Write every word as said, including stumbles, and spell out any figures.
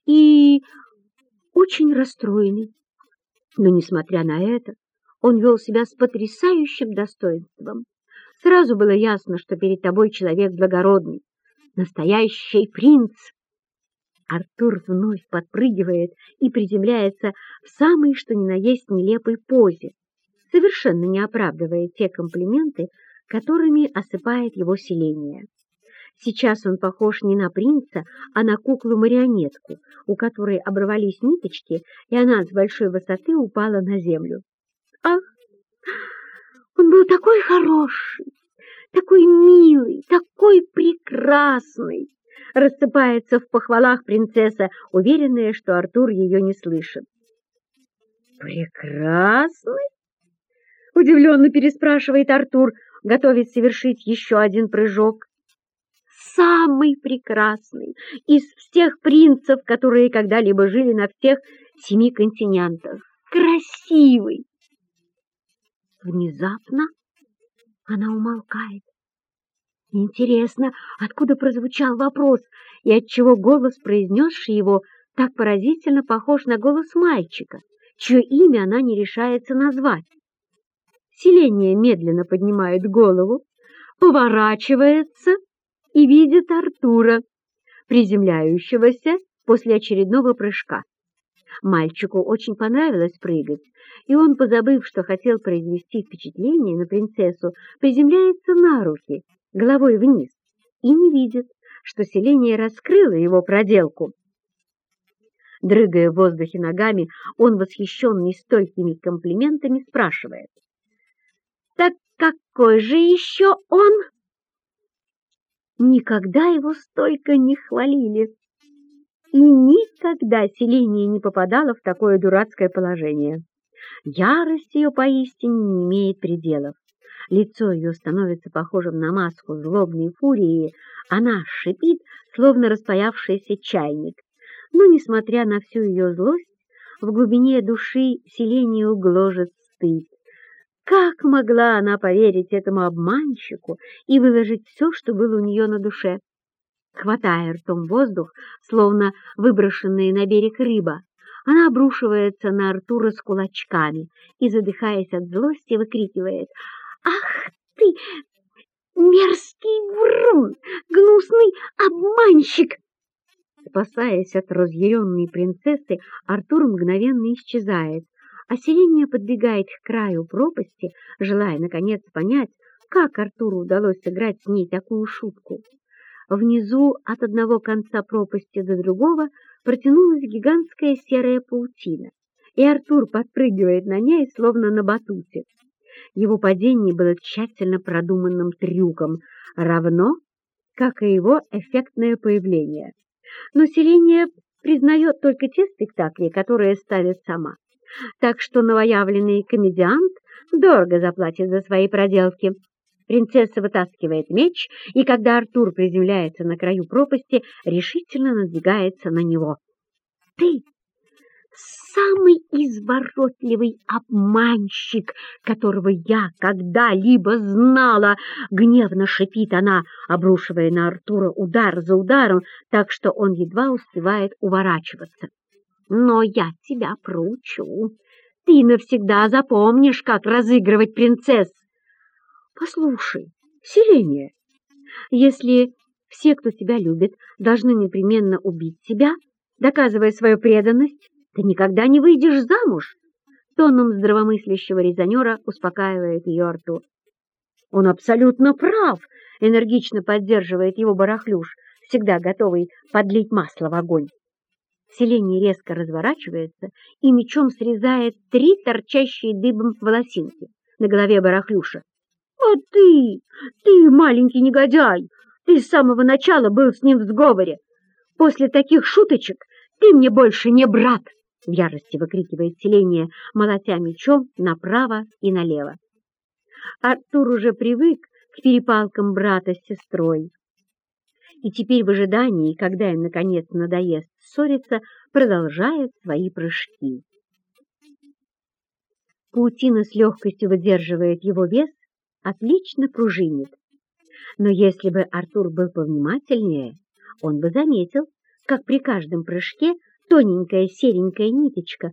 и очень расстроенный. Но, несмотря на это, он вел себя с потрясающим достоинством. Сразу было ясно, что перед тобой человек благородный, настоящий принц. Артур вновь подпрыгивает и приземляется в самой что ни на есть нелепой позе, совершенно не оправдывая те комплименты, которыми осыпает его селение. Сейчас он похож не на принца, а на куклу-марионетку, у которой оборвались ниточки, и она с большой высоты упала на землю. Ах, он был такой хороший, такой милый, такой прекрасный! Рассыпается в похвалах принцесса, уверенная, что Артур ее не слышит. «Прекрасный?» — удивленно переспрашивает Артур, готовясь совершить еще один прыжок. «Самый прекрасный из всех принцев, которые когда-либо жили на всех семи континентах. Красивый!» Внезапно она умолкает. Интересно, откуда прозвучал вопрос, и отчего голос, произнесший его, так поразительно похож на голос мальчика, чье имя она не решается назвать. Селения медленно поднимает голову, поворачивается и видит Артура, приземляющегося после очередного прыжка. Мальчику очень понравилось прыгать, и он, позабыв, что хотел произвести впечатление на принцессу, приземляется на руки, головой вниз, и не видит, что селение раскрыло его проделку. Дрыгая в воздухе ногами, он, восхищенный столькими комплиментами, спрашивает: «Так какой же еще он?» Никогда его столько не хвалили, и никогда селение не попадало в такое дурацкое положение. Ярость ее поистине не имеет пределов. Лицо ее становится похожим на маску злобной фурии, она шипит, словно распаявшийся чайник. Но, несмотря на всю ее злость, в глубине души селению гложет стыд. Как могла она поверить этому обманщику и выложить все, что было у нее на душе? Хватая ртом воздух, словно выброшенная на берег рыба, она обрушивается на Артура с кулачками и, задыхаясь от злости, выкрикивает: «Ах ты, мерзкий врун, гнусный обманщик!» Спасаясь от разъяренной принцессы, Артур мгновенно исчезает, а селение подбегает к краю пропасти, желая, наконец, понять, как Артуру удалось сыграть с ней такую шутку. Внизу от одного конца пропасти до другого протянулась гигантская серая паутина, и Артур подпрыгивает на ней, словно на батуте. Его падение было тщательно продуманным трюком, равно как и его эффектное появление. Но селение признает только те спектакли, которые ставит сама, так что новоявленный комедиант дорого заплатит за свои проделки. Принцесса вытаскивает меч, и когда Артур приземляется на краю пропасти, решительно надвигается на него. «Ты самый изворотливый обманщик, которого я когда-либо знала!» — гневно шипит она, обрушивая на Артура удар за ударом, так что он едва успевает уворачиваться. «Но я тебя проучу. Ты навсегда запомнишь, как разыгрывать принцесс!» «Послушай, селение, если все, кто тебя любит, должны непременно убить тебя, доказывая свою преданность, ты никогда не выйдешь замуж!» Тоном здравомыслящего резонера успокаивает ее Артур. «Он абсолютно прав!» — энергично поддерживает его Барахлюш, всегда готовый подлить масло в огонь. Селение резко разворачивается и мечом срезает три торчащие дыбом волосинки на голове Барахлюша. «А ты, ты, маленький негодяй, ты с самого начала был с ним в сговоре. После таких шуточек ты мне больше не брат!» — в ярости выкрикивает селение, молотя мечом направо и налево. Артур уже привык к перепалкам брата с сестрой, и теперь в ожидании, когда им наконец надоест ссориться, продолжает свои прыжки. Паутина с легкостью выдерживает его вес, отлично пружинит. Но если бы Артур был повнимательнее, он бы заметил, как при каждом прыжке тоненькая серенькая ниточка